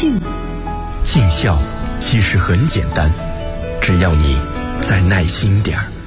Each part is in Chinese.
静。 尽孝其实很简单，只要你再耐心点儿。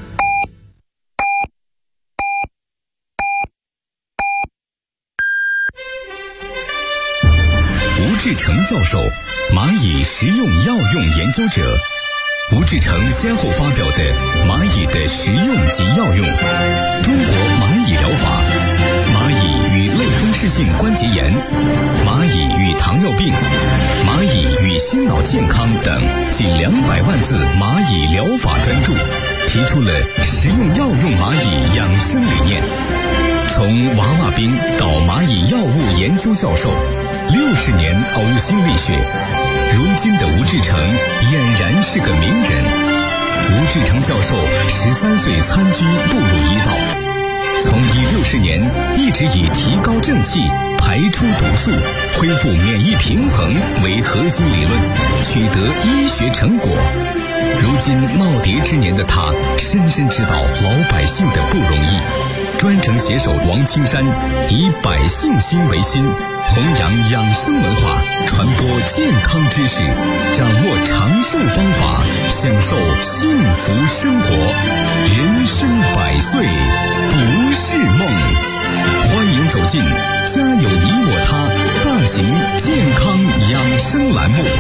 吴志成教授，蚂蚁食用药用研究者。吴志成先后发表的《蚂蚁的食用及药用》、《中国蚂蚁疗法》、《蚂蚁与类风湿性关节炎》、《蚂蚁与糖尿病》、《蚂蚁与心脑健康》等近200万字蚂蚁疗法专著，提出了食用药用蚂蚁养生理念。从娃娃兵到蚂蚁药物研究教授，60年呕心沥血，如今的吴志成俨然是个名人。吴志成教授13岁参军步入医道，从医60年一直以提高正气、排出毒素、恢复免疫平衡为核心理论，取得医学成果。如今耄耋之年的他，深深知道老百姓的不容易。专程携手王青山，以百姓心为心，弘扬养生文化，传播健康知识，掌握长寿方法，享受幸福生活。人生100岁不是梦。欢迎走进家有你我他大型健康养生栏目。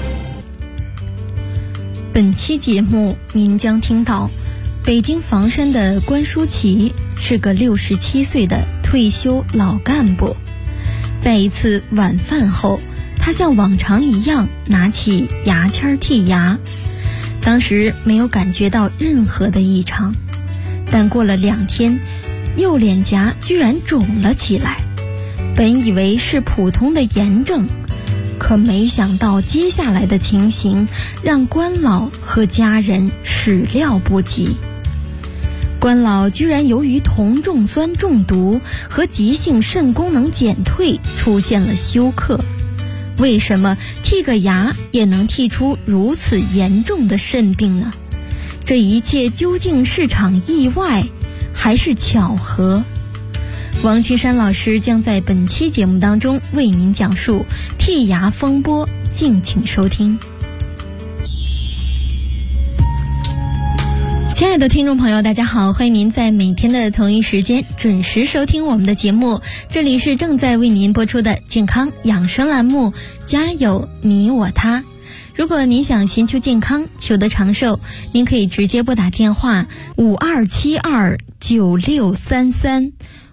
本期节目您将听到，北京房山的关书奇是个67岁的退休老干部。在一次晚饭后，他像往常一样拿起牙签剔牙，当时没有感觉到任何的异常，但过了2天，右脸颊居然肿了起来。本以为是普通的炎症，可没想到接下来的情形让关老和家人始料不及。关老居然由于酮重酸中毒和急性肾功能减退出现了休克。为什么剔个牙也能剔出如此严重的肾病呢？这一切究竟是场意外还是巧合？王青山老师将在本期节目当中为您讲述剔牙风波，敬请收听。亲爱的听众朋友，大家好，欢迎您在每天的同一时间准时收听我们的节目，这里是正在为您播出的健康养生栏目，家有你我他。如果您想寻求健康，求得长寿，您可以直接拨打电话52729633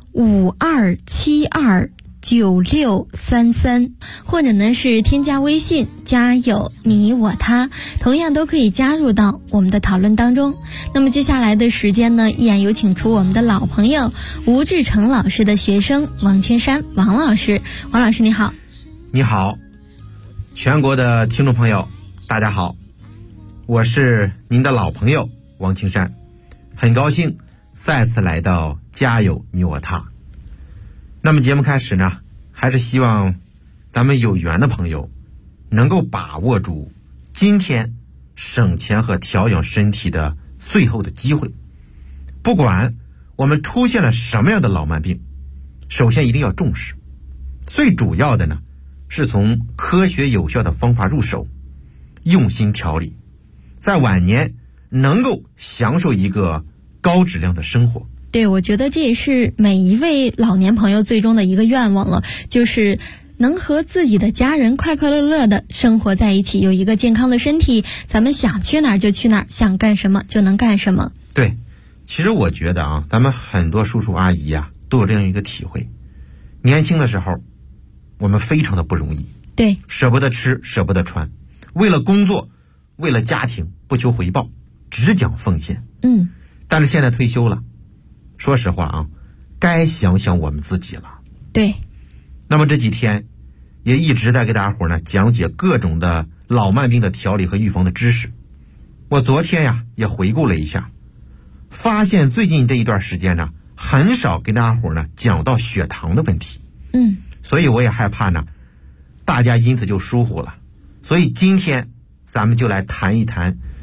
52729633，或者呢是添加微信家有你我他，同样都可以加入到我们的讨论当中。那么接下来的时间呢，依然有请出我们的老朋友吴志成老师的学生王青山王老师。王老师你好。 你好，全国的听众朋友大家好，我是您的老朋友王青山，很高兴再次来到家有你我他。那么节目开始呢，还是希望咱们有缘的朋友能够把握住今天省钱和调养身体的最后的机会。不管我们出现了什么样的老慢病，首先一定要重视，最主要的呢是从科学有效的方法入手，用心调理，在晚年能够享受一个高质量的生活。 对，我觉得这也是每一位老年朋友最终的一个愿望了，就是能和自己的家人快快乐乐的生活在一起，有一个健康的身体，咱们想去哪儿就去哪儿，想干什么就能干什么。 对，其实我觉得咱们很多叔叔阿姨都有这样一个体会，年轻的时候我们非常的不容易， 对， 舍不得吃舍不得穿，为了工作为了家庭不求回报，只讲奉献。但是现在退休了，说实话该想想我们自己了。 对， 那么这几天也一直在给大家伙呢讲解各种的老慢病的调理和预防的知识。我昨天也回顾了一下，发现最近这一段时间呢，很少给大家伙呢讲到血糖的问题。所以我也害怕呢大家因此就疏忽了，所以今天咱们就来谈一谈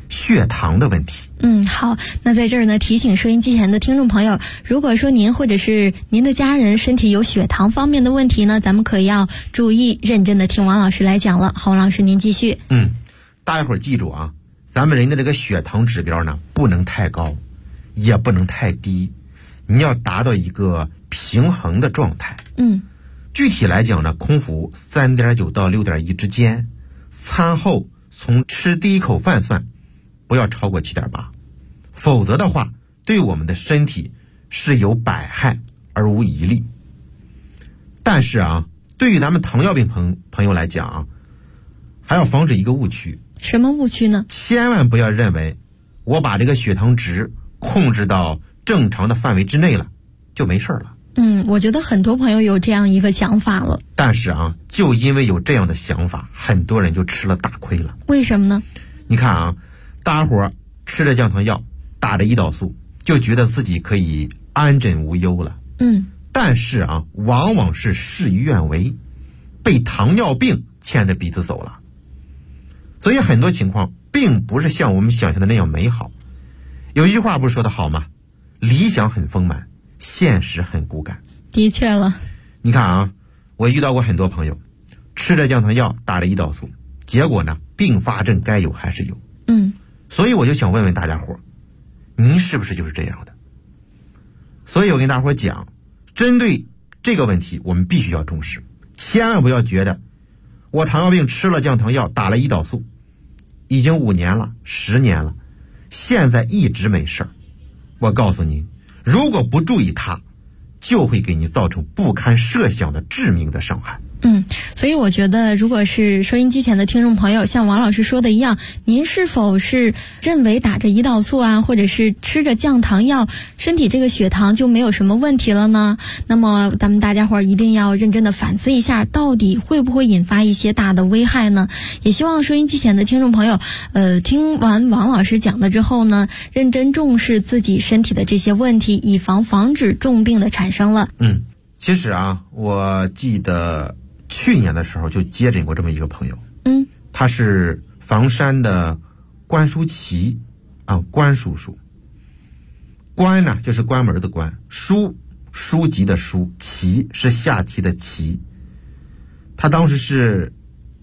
血糖的问题。 好，那在这儿呢，提醒收音机前的听众朋友，如果说您或者是您的家人身体有血糖方面的问题呢，咱们可要注意认真的听王老师来讲了。好，王老师您继续。 大家伙儿记住啊，咱们人的这个血糖指标呢，不能太高，也不能太低，你要达到一个平衡的状态。具体来讲呢，空腹 3.9 到 6.1 之间，餐后从吃第一口饭算，不要超过 7.8， 否则的话对我们的身体是有百害而无一利。但是啊，对于咱们糖尿病朋友来讲啊，还要防止一个误区。 什么误区呢？ 千万不要认为我把这个血糖值控制到正常的范围之内了就没事了。 我觉得很多朋友有这样一个想法了。 但是啊，就因为有这样的想法，很多人就吃了大亏了。 为什么呢？ 你看啊，大家伙吃着降糖药，打着胰岛素，就觉得自己可以安枕无忧了。但是啊，往往是事与愿违，被糖尿病牵着鼻子走了。所以很多情况并不是像我们想象的那样美好。有一句话不是说得好吗？理想很丰满，现实很骨感。 的确了。 你看啊，我遇到过很多朋友吃着降糖药，打着胰岛素，结果呢并发症该有还是有。所以我就想问问大家伙，您是不是就是这样的？所以我跟大伙讲，针对这个问题我们必须要重视，千万不要觉得我糖尿病吃了降糖药，打了胰岛素已经5年了10年了，现在一直没事儿。我告诉您，如果不注意它，就会给你造成不堪设想的致命的伤害。 所以我觉得如果是收音机前的听众朋友像王老师说的一样，您是否是认为打着胰岛素啊，或者是吃着降糖药，身体这个血糖就没有什么问题了呢？那么咱们大家伙一定要认真的反思一下，到底会不会引发一些大的危害呢？也希望收音机前的听众朋友听完王老师讲的之后呢，认真重视自己身体的这些问题，以防止重病的产生了。 其实啊，我记得去年的时候就接诊过这么一个朋友。他是房山的关书奇啊，关叔叔。关呢就是关门的关，书籍的书，棋是下棋的棋。他当时是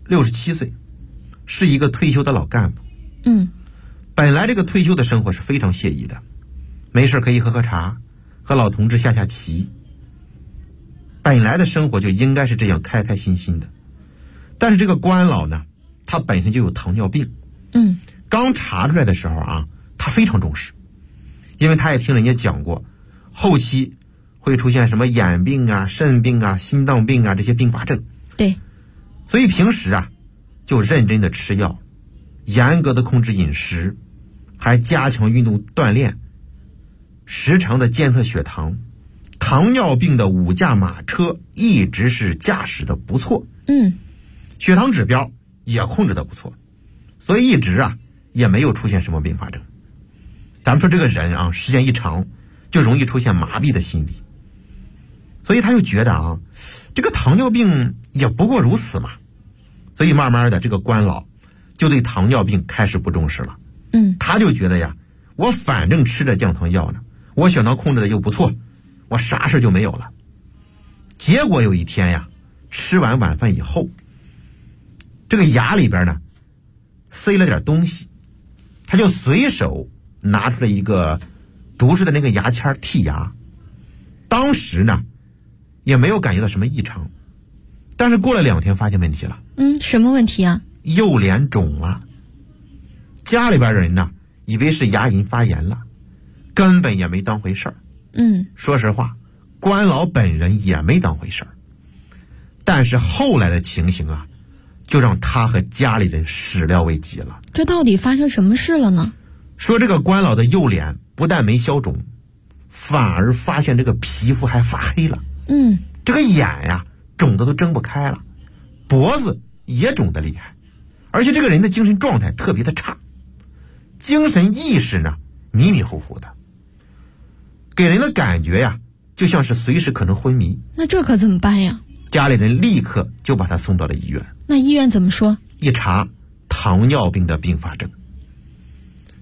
67岁，是一个退休的老干部。本来这个退休的生活是非常惬意的，没事可以喝喝茶，和老同志下棋。本来的生活就应该是这样开开心心的。但是这个关老呢，他本身就有糖尿病。刚查出来的时候啊，他非常重视，因为他也听人家讲过，后期会出现什么眼病啊、肾病啊、心脏病啊这些并发症。 对， 所以平时啊就认真的吃药，严格的控制饮食，还加强运动锻炼，时常的监测血糖。糖尿病的5驾马车一直是驾驶的不错。血糖指标也控制的不错，所以一直啊也没有出现什么并发症。咱们说这个人啊，时间一长就容易出现麻痹的心理，所以他就觉得啊，这个糖尿病也不过如此嘛。所以慢慢的这个关老就对糖尿病开始不重视了。他就觉得呀，我反正吃着降糖药呢，我血糖控制的又不错，我啥事就没有了。结果有一天呀，吃完晚饭以后，这个牙里边呢塞了点东西，他就随手拿出了一个竹制的那个牙签剔牙。当时呢也没有感觉到什么异常，但是过了2天发现问题了。 什么问题啊？ 右脸肿了。家里边人呢以为是牙龈发炎了，根本也没当回事儿。说实话，关老本人也没当回事儿。但是后来的情形啊，就让他和家里人始料未及了。 这到底发生什么事了呢？ 说这个关老的右脸不但没消肿，反而发现这个皮肤还发黑了。这个眼呀肿得都睁不开了，脖子也肿得厉害，而且这个人的精神状态特别的差，精神意识呢迷迷糊糊的，给人的感觉呀就像是随时可能昏迷。 那这可怎么办呀？ 家里人立刻就把他送到了医院。 那医院怎么说？ 一查，糖尿病的并发症。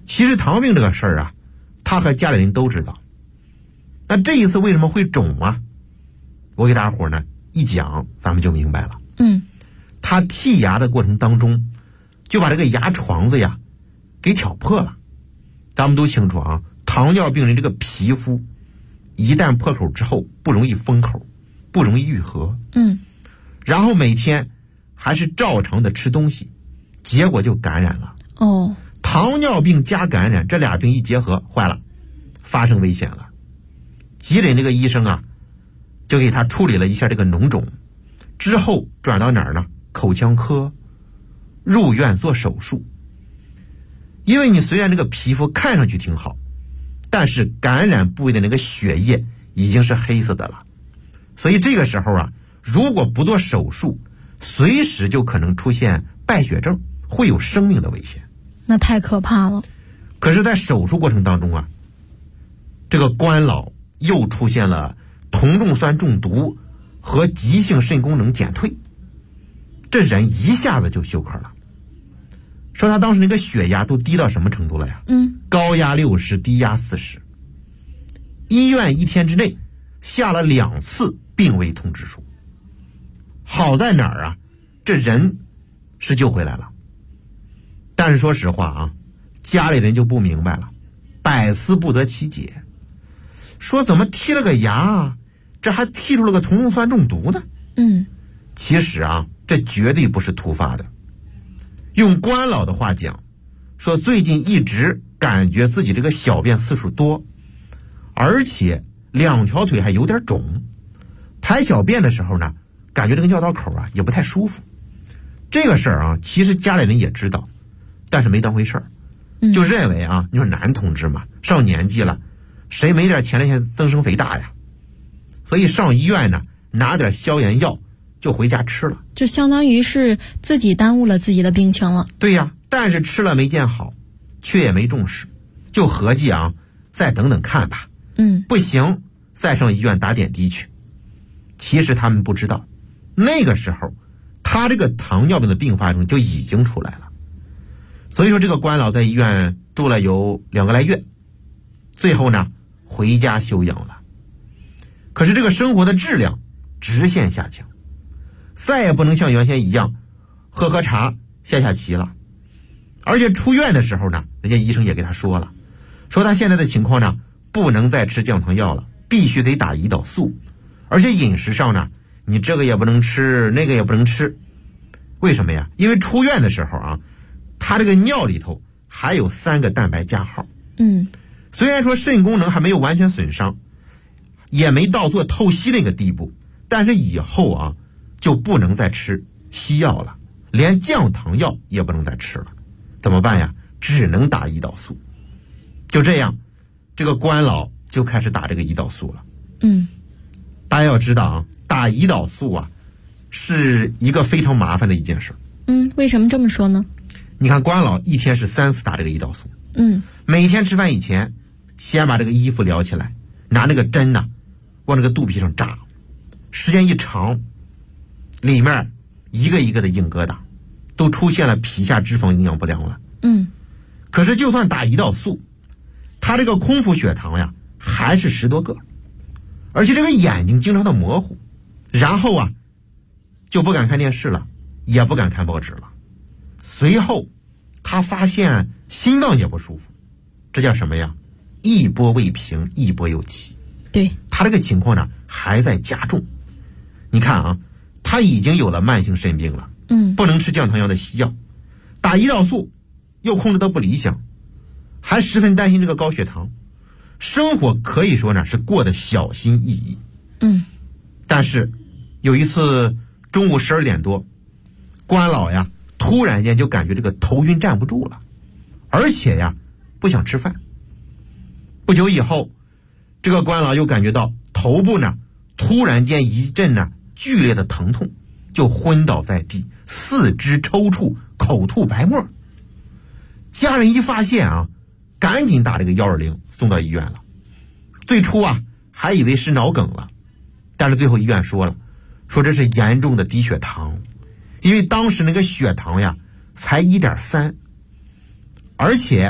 其实糖尿病这个事儿啊，他和家里人都知道。那这一次为什么会肿啊？我给大伙呢一讲，咱们就明白了。他剔牙的过程当中，就把这个牙床子呀给挑破了。咱们都清楚啊，糖尿病人这个皮肤一旦破口之后，不容易封口，不容易愈合。然后每天还是照常的吃东西，结果就感染了。糖尿病加感染，这俩病一结合，坏了，发生危险了。急诊这个医生啊，就给他处理了一下这个脓肿，之后转到哪儿呢？口腔科，入院做手术。因为你虽然这个皮肤看上去挺好，但是感染部位的那个血液已经是黑色的了，所以这个时候啊，如果不做手术，随时就可能出现败血症，会有生命的危险。 那太可怕了。 可是在手术过程当中啊，这个关老又出现了酮重酸中毒和急性肾功能减退，这人一下子就休克了。说他当时那个血压都低到什么程度了呀？高压60，低压40。医院1天之内下了2次病危通知书。好在哪儿啊？这人是救回来了。但是说实话啊，家里人就不明白了，百思不得其解，说怎么剔了个牙，这还剔出了个酮重酸中毒呢？其实啊，这绝对不是突发的。用关老的话讲，说最近一直感觉自己这个小便次数多，而且2条腿还有点肿，排小便的时候呢，感觉这个尿道口啊也不太舒服。这个事儿啊，其实家里人也知道，但是没当回事儿，就认为啊，你说男同志嘛，上年纪了，谁没点前列腺增生肥大呀？所以上医院呢，拿点消炎药就回家吃了， 就相当于是自己耽误了自己的病情了。 对呀，但是吃了没见好，却也没重视，就合计啊，再等等看吧。不行，再上医院打点滴去。其实他们不知道，那个时候他这个糖尿病的并发症就已经出来了。所以说这个关老在医院住了有2个来月，最后呢回家休养了。可是这个生活的质量直线下降，再也不能像原先一样喝茶下棋了。而且出院的时候呢，人家医生也给他说了，说他现在的情况呢，不能再吃降糖药了，必须得打胰岛素，而且饮食上呢，你这个也不能吃，那个也不能吃。为什么呀？因为出院的时候啊，他这个尿里头还有3个蛋白加号。虽然说肾功能还没有完全损伤，也没到做透析那个地步，但是以后啊就不能再吃西药了，连降糖药也不能再吃了。怎么办呀？只能打胰岛素。就这样，这个关老就开始打这个胰岛素了。大家要知道啊，打胰岛素啊是一个非常麻烦的一件事。 为什么这么说呢？ 你看关老一天是3次打这个胰岛素。每天吃饭以前，先把这个衣服撩起来，拿那个针呢往这个肚皮上扎，时间一长，里面一个一个的硬疙瘩，都出现了皮下脂肪营养不良了。可是就算打胰岛素，他这个空腹血糖呀还是10多个，而且这个眼睛经常的模糊，然后啊就不敢看电视了，也不敢看报纸了。随后他发现心脏也不舒服，这叫什么呀？一波未平，一波又起。 对， 他这个情况呢还在加重。你看啊，他已经有了慢性肾病了，不能吃降糖药的西药，打胰岛素又控制得不理想，还十分担心这个高血糖，生活可以说呢是过得小心翼翼。但是有一次中午12点多，关老呀突然间就感觉这个头晕站不住了，而且呀不想吃饭。不久以后，这个关老又感觉到头部呢突然间一阵呢剧烈的疼痛，就昏倒在地，四肢抽搐，口吐白沫。家人一发现啊，赶紧打这个120送到医院了。最初啊还以为是脑梗了，但是最后医院说了，说这是严重的低血糖，因为当时那个血糖呀才1.3，而且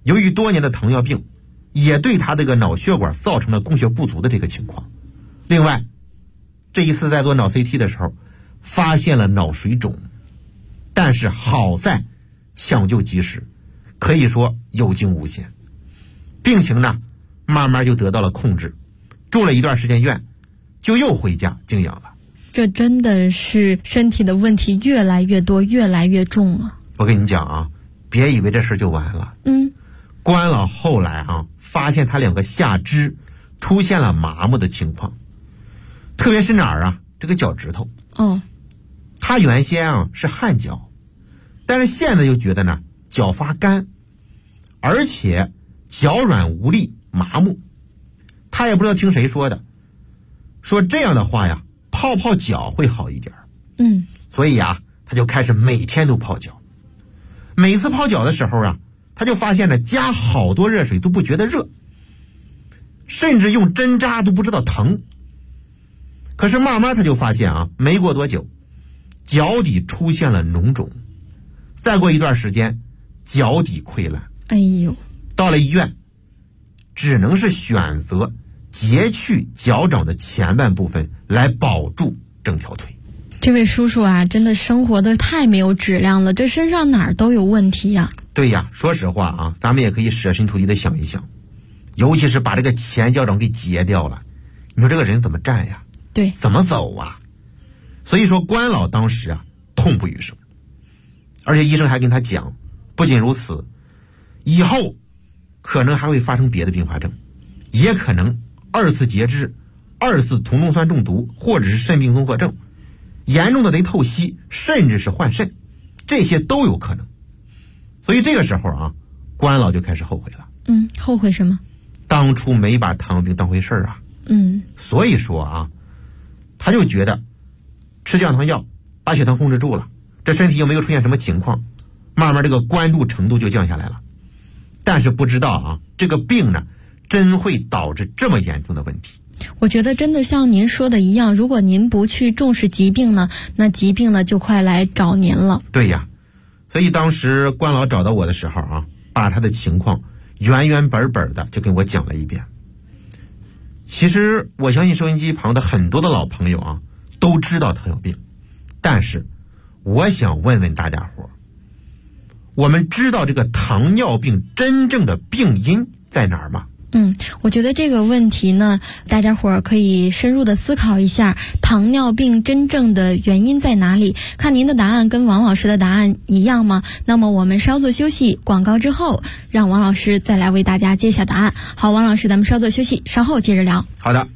由于多年的糖尿病，也对他这个脑血管造成了供血不足的这个情况。另外，这一次在做脑 CT 的时候，发现了脑水肿，但是好在抢救及时，可以说有惊无险。病情呢，慢慢就得到了控制，住了一段时间院，就又回家静养了。 这真的是身体的问题越来越多，越来越重了。 我跟你讲啊，别以为这事就完了。关老后来啊，发现他2个下肢出现了麻木的情况，特别是哪儿啊？这个脚趾头。他原先啊是汗脚，但是现在就觉得呢脚发干，而且脚软无力麻木。他也不知道听谁说的，说这样的话呀，泡泡脚会好一点。所以啊，他就开始每天都泡脚。每次泡脚的时候啊，他就发现了加好多热水都不觉得热，甚至用针扎都不知道疼。可是慢慢他就发现啊，没过多久，脚底出现了脓肿，再过一段时间，脚底溃烂。到了医院，只能是选择截去脚掌的前半部分来保住整条腿。 这位叔叔啊，真的生活的太没有质量了，这身上哪儿都有问题呀。 对呀，说实话啊，咱们也可以设身处地的想一想，尤其是把这个前脚掌给截掉了，你说这个人怎么站呀？ 对， 怎么走啊？所以说关老当时啊痛不欲生，而且医生还跟他讲，不仅如此，以后可能还会发生别的并发症，也可能2次截肢、2次酮重酸中毒，或者是肾病综合症，严重的得透析，甚至是换肾，这些都有可能。所以这个时候啊，关老就开始后悔了。 后悔什么？ 当初没把糖尿病当回事啊。所以说啊，他就觉得吃降糖药把血糖控制住了，这身体又没有出现什么情况，慢慢这个关注程度就降下来了。但是不知道啊，这个病呢，真会导致这么严重的问题。 我觉得真的像您说的一样，如果您不去重视疾病呢，那疾病呢就快来找您了。 对呀，所以当时关老找到我的时候啊，把他的情况原原本本的就跟我讲了一遍。其实我相信收音机旁的很多的老朋友啊，都知道糖尿病，但是我想问问大家伙，我们知道这个糖尿病真正的病因在哪儿吗？ 我觉得这个问题呢，大家伙儿可以深入的思考一下，糖尿病真正的原因在哪里？看您的答案跟王老师的答案一样吗？那么我们稍作休息，广告之后，让王老师再来为大家揭晓答案。好，王老师，咱们稍作休息，稍后接着聊。 好的。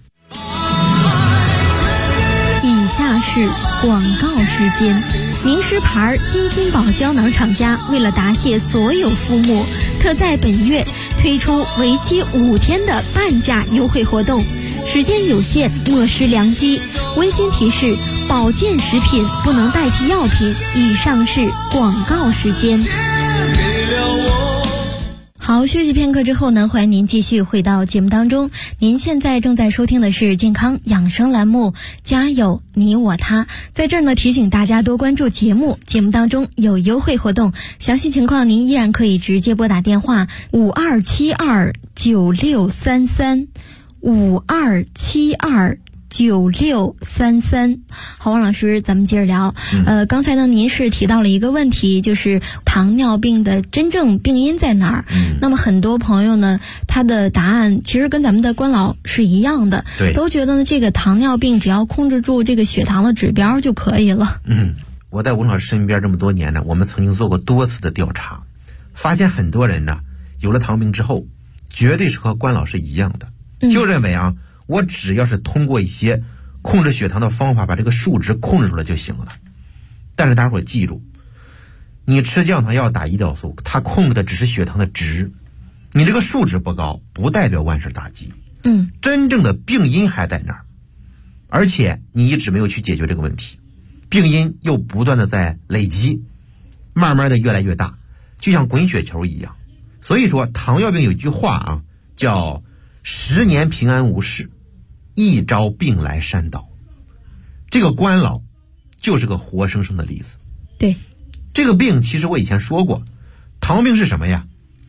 以下是广告时间。名师牌金星宝胶囊厂家为了答谢所有父母，特在本月推出为期5天的半价优惠活动，时间有限，莫失良机。温馨提示：保健食品不能代替药品。以上是广告时间。好，休息片刻之后呢，欢迎您继续回到节目当中。您现在正在收听的是健康养生栏目《家有你我他》。在这儿呢，提醒大家多关注节目，节目当中有优惠活动，详细情况您依然可以直接拨打电话52729633 52729633。好，王老师，咱们接着聊。刚才呢，您是提到了一个问题，就是糖尿病的真正病因在哪儿？那么很多朋友呢，他的答案其实跟咱们的关老是一样的， 对， 都觉得呢，这个糖尿病只要控制住这个血糖的指标就可以了。 我在吴老师身边这么多年呢，我们曾经做过多次的调查，发现很多人呢，有了糖病之后，绝对是和关老师一样的，就认为啊，我只要是通过一些控制血糖的方法把这个数值控制住了就行了。但是大家伙记住，你吃降糖药打胰岛素，它控制的只是血糖的值，你这个数值不高不代表万事大吉。真正的病因还在那儿，而且你一直没有去解决这个问题，病因又不断的在累积，慢慢的越来越大，就像滚雪球一样。所以说糖尿病有句话啊，叫10年平安无事，一朝病来山倒。这个关老就是个活生生的例子。 对， 这个病其实我以前说过，糖尿病是什么呀？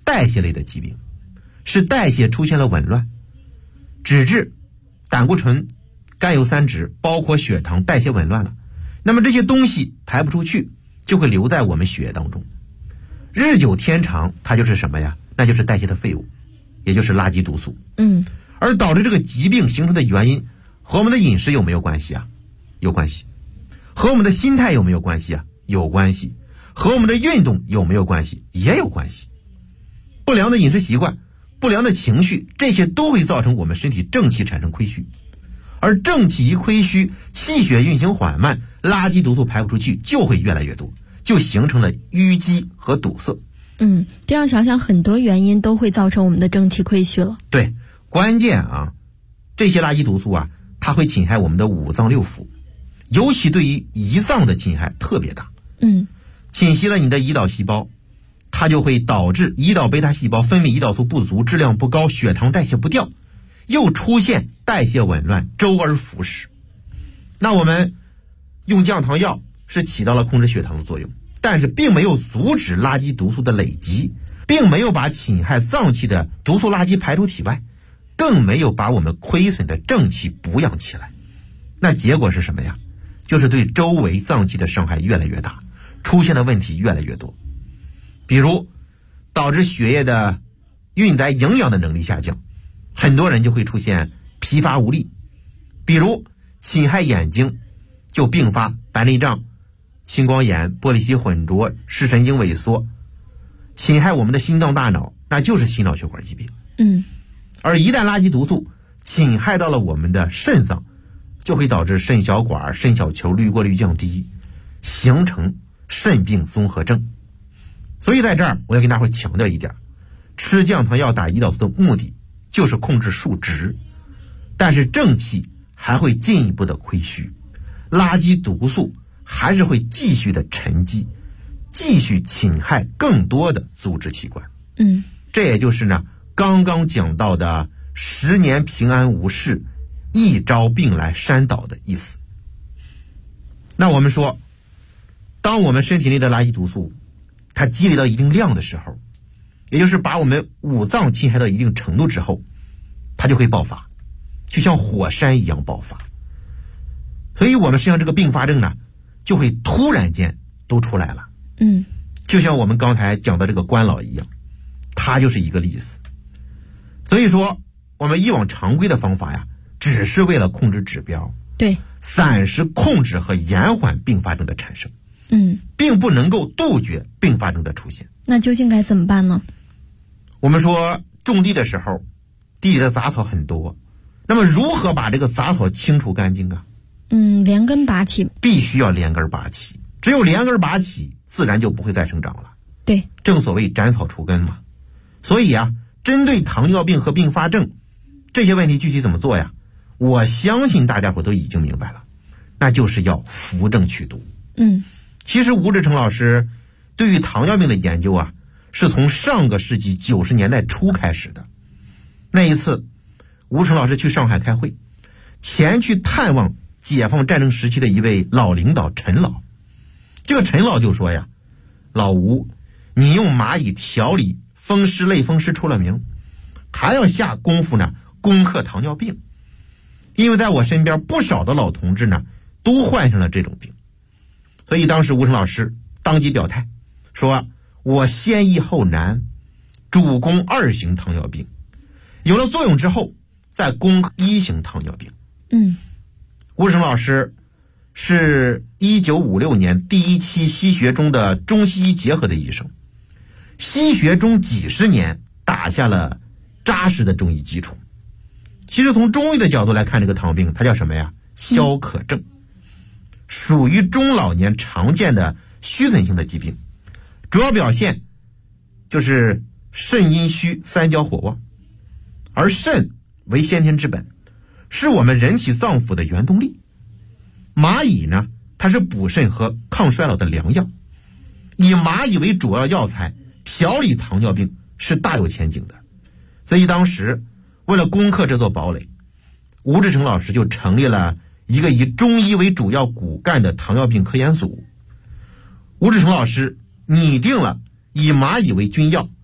代谢类的疾病，是代谢出现了紊乱，脂质、胆固醇、甘油三酯包括血糖代谢紊乱了，那么这些东西排不出去，就会留在我们血液当中，日久天长，它就是什么呀？那就是代谢的废物，也就是垃圾毒素。而导致这个疾病形成的原因和我们的饮食有没有关系啊？有关系。和我们的心态有没有关系啊？有关系。和我们的运动有没有关系？也有关系。不良的饮食习惯、不良的情绪，这些都会造成我们身体正气产生亏虚。而正气一亏虚，气血运行缓慢，垃圾毒素排不出去，就会越来越多，就形成了淤积和堵塞。 这样想想，很多原因都会造成我们的正气亏虚了。 对，关键啊，这些垃圾毒素啊，它会侵害我们的五脏六腑，尤其对于胰脏的侵害特别大。侵袭了你的胰岛细胞，它就会导致胰岛贝塔细胞分泌胰岛素不足，质量不高，血糖代谢不掉，又出现代谢紊乱，周而复始。那我们用降糖药是起到了控制血糖的作用，但是并没有阻止垃圾毒素的累积，并没有把侵害脏器的毒素垃圾排出体外，更没有把我们亏损的正气补养起来。那结果是什么呀？就是对周围脏器的伤害越来越大，出现的问题越来越多。比如导致血液的运载营养的能力下降，很多人就会出现疲乏无力。比如侵害眼睛，就并发白内障、青光眼、玻璃体混浊、视神经萎缩。侵害我们的心脏大脑，那就是心脑血管疾病。而一旦垃圾毒素侵害到了我们的肾脏，就会导致肾小管、肾小球滤过率降低，形成肾病综合症。所以在这儿我要跟大伙强调一点，吃降糖药打胰岛素的目的就是控制数值，但是正气还会进一步的亏虚，垃圾毒素还是会继续的沉积，继续侵害更多的组织器官。这也就是呢刚刚讲到的10年平安无事，一朝病来山倒的意思。那我们说，当我们身体内的垃圾毒素它积累到一定量的时候，也就是把我们五脏侵害到一定程度之后，它就会爆发，就像火山一样爆发。所以我们身上这个并发症呢，就会突然间都出来了。就像我们刚才讲的这个关老一样，它就是一个例子。所以说我们以往常规的方法呀，只是为了控制指标， 对， 暂时控制和延缓并发症的产生，并不能够杜绝并发症的出现。 那究竟该怎么办呢？ 我们说种地的时候，地里的杂草很多，那么如何把这个杂草清除干净啊？ 连根拔起， 必须要连根拔起，只有连根拔起，自然就不会再生长了。 对， 正所谓斩草除根嘛。所以啊，针对糖尿病和并发症这些问题具体怎么做呀？我相信大家伙都已经明白了，那就是要扶正祛毒。其实吴志成老师对于糖尿病的研究啊，是从上个世纪90年代初开始的。那一次吴志成老师去上海开会，前去探望解放战争时期的一位老领导陈老。这个陈老就说呀，老吴，你用蚂蚁调理风湿类风湿出了名，还要下功夫呢攻克糖尿病。因为在我身边不少的老同志呢都患上了这种病，所以当时吴成老师当即表态说，我先易后难，主攻2型糖尿病，有了作用之后再攻1型糖尿病。吴成老师是1956年第一期西学中的中西医结合的医生，西学中几十年打下了扎实的中医基础。其实从中医的角度来看，这个糖病它叫什么呀？消渴症，属于中老年常见的虚损性的疾病，主要表现就是肾阴虚、三焦火旺。而肾为先天之本，是我们人体脏腑的原动力。蚂蚁呢，它是补肾和抗衰老的良药，以蚂蚁为主要药材调理糖尿病是大有前景的。所以当时为了攻克这座堡垒，吴志成老师就成立了一个以中医为主要骨干的糖尿病科研组。吴志成老师拟定了以蚂蚁为君药，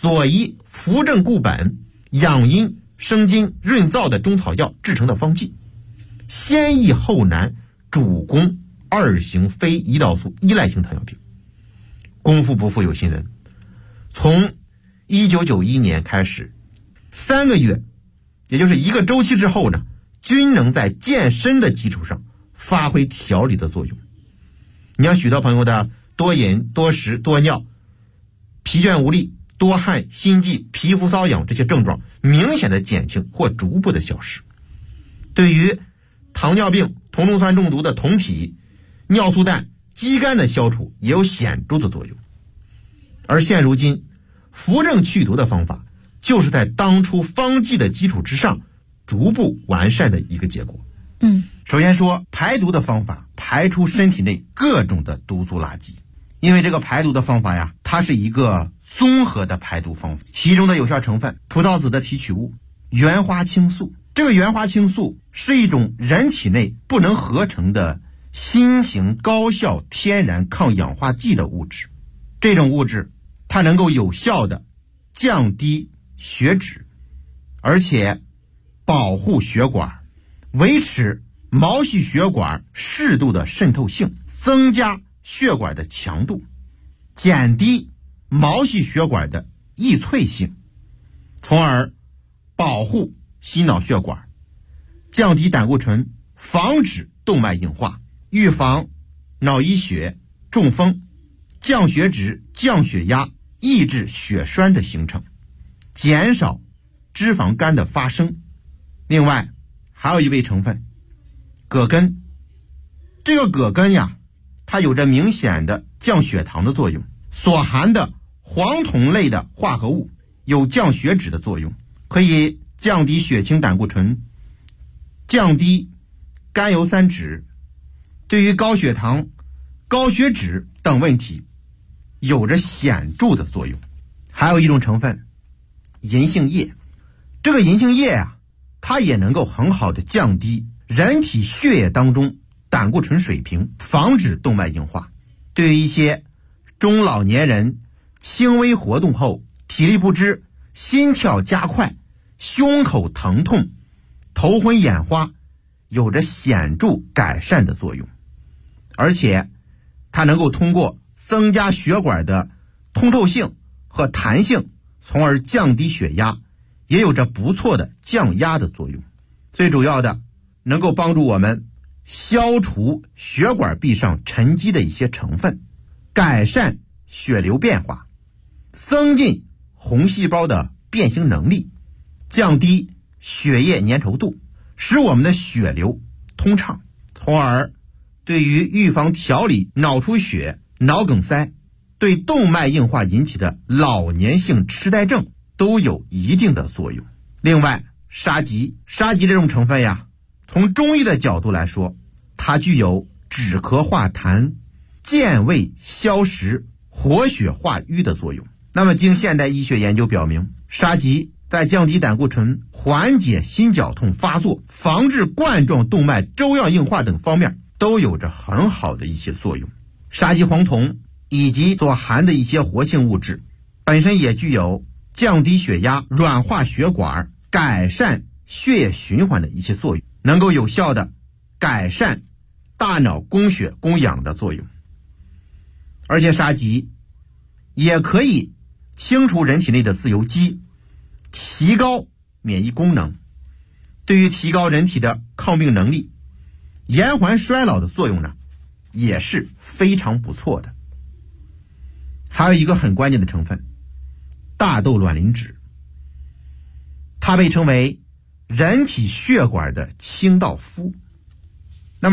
所以扶正固本、养阴生津、润燥的中草药制成的方剂，先易后难，主攻二型非胰岛素依赖性糖尿病。功夫不负有心人，从1991年开始，3个月，也就是1个周期之后呢，均能在健身的基础上发挥调理的作用。你像许多朋友的多饮、多食、多尿、疲倦无力、多汗、心悸、皮肤瘙痒这些症状明显的减轻或逐步的消失。对于糖尿病、酮重酸中毒的酮体、尿素氮、肌酐的消除也有显著的作用。而现如今扶正去毒的方法就是在当初方剂的基础之上逐步完善的一个结果。首先说排毒的方法，排出身体内各种的毒素垃圾。因为这个排毒的方法呀，它是一个综合的排毒方法，其中的有效成分葡萄籽的提取物原花青素。这个原花青素是一种人体内不能合成的新型高效天然抗氧化剂的物质。这种物质它能够有效的降低血脂，而且保护血管，维持毛细血管适度的渗透性，增加血管的强度，减低毛细血管的易脆性，从而保护心脑血管，降低胆固醇，防止动脉硬化，预防脑溢血、中风，降血脂、降血压，抑制血栓的形成，减少脂肪肝的发生。另外还有一味成分葛根，这个葛根呀，它有着明显的降血糖的作用，所含的黄酮类的化合物有降血脂的作用，可以降低血清胆固醇，降低甘油三酯，对于高血糖、高血脂等问题有着显著的作用。还有一种成分银杏叶，这个银杏叶啊，它也能够很好的降低人体血液当中胆固醇水平，防止动脉硬化。对于一些中老年人轻微活动后体力不支、心跳加快、胸口疼痛、头昏眼花，有着显著改善的作用。而且它能够通过增加血管的通透性和弹性，从而降低血压，也有着不错的降压的作用。最主要的，能够帮助我们消除血管壁上沉积的一些成分，改善血流变化，增进红细胞的变形能力，降低血液粘稠度，使我们的血流通畅，从而对于预防调理脑出血、脑梗塞，对动脉硬化引起的老年性痴呆症都有一定的作用。另外沙棘这种成分呀，从中医的角度来说，它具有止咳化痰、健胃消食、活血化瘀的作用。那么经现代医学研究表明，沙棘在降低胆固醇、缓解心绞痛发作、防治冠状动脉粥样硬化等方面都有着很好的一些作用。沙棘黄酮以及所含的一些活性物质本身也具有降低血压、软化血管、改善血液循环的一些作用，能够有效的改善大脑供血供氧的作用。而且沙棘也可以清除人体内的自由基，提高免疫功能，对于提高人体的抗病能力、延缓衰老的作用呢，也是非常不错的。还有一个很关键的成分，大豆卵磷脂，它被称为人体血管的清道夫。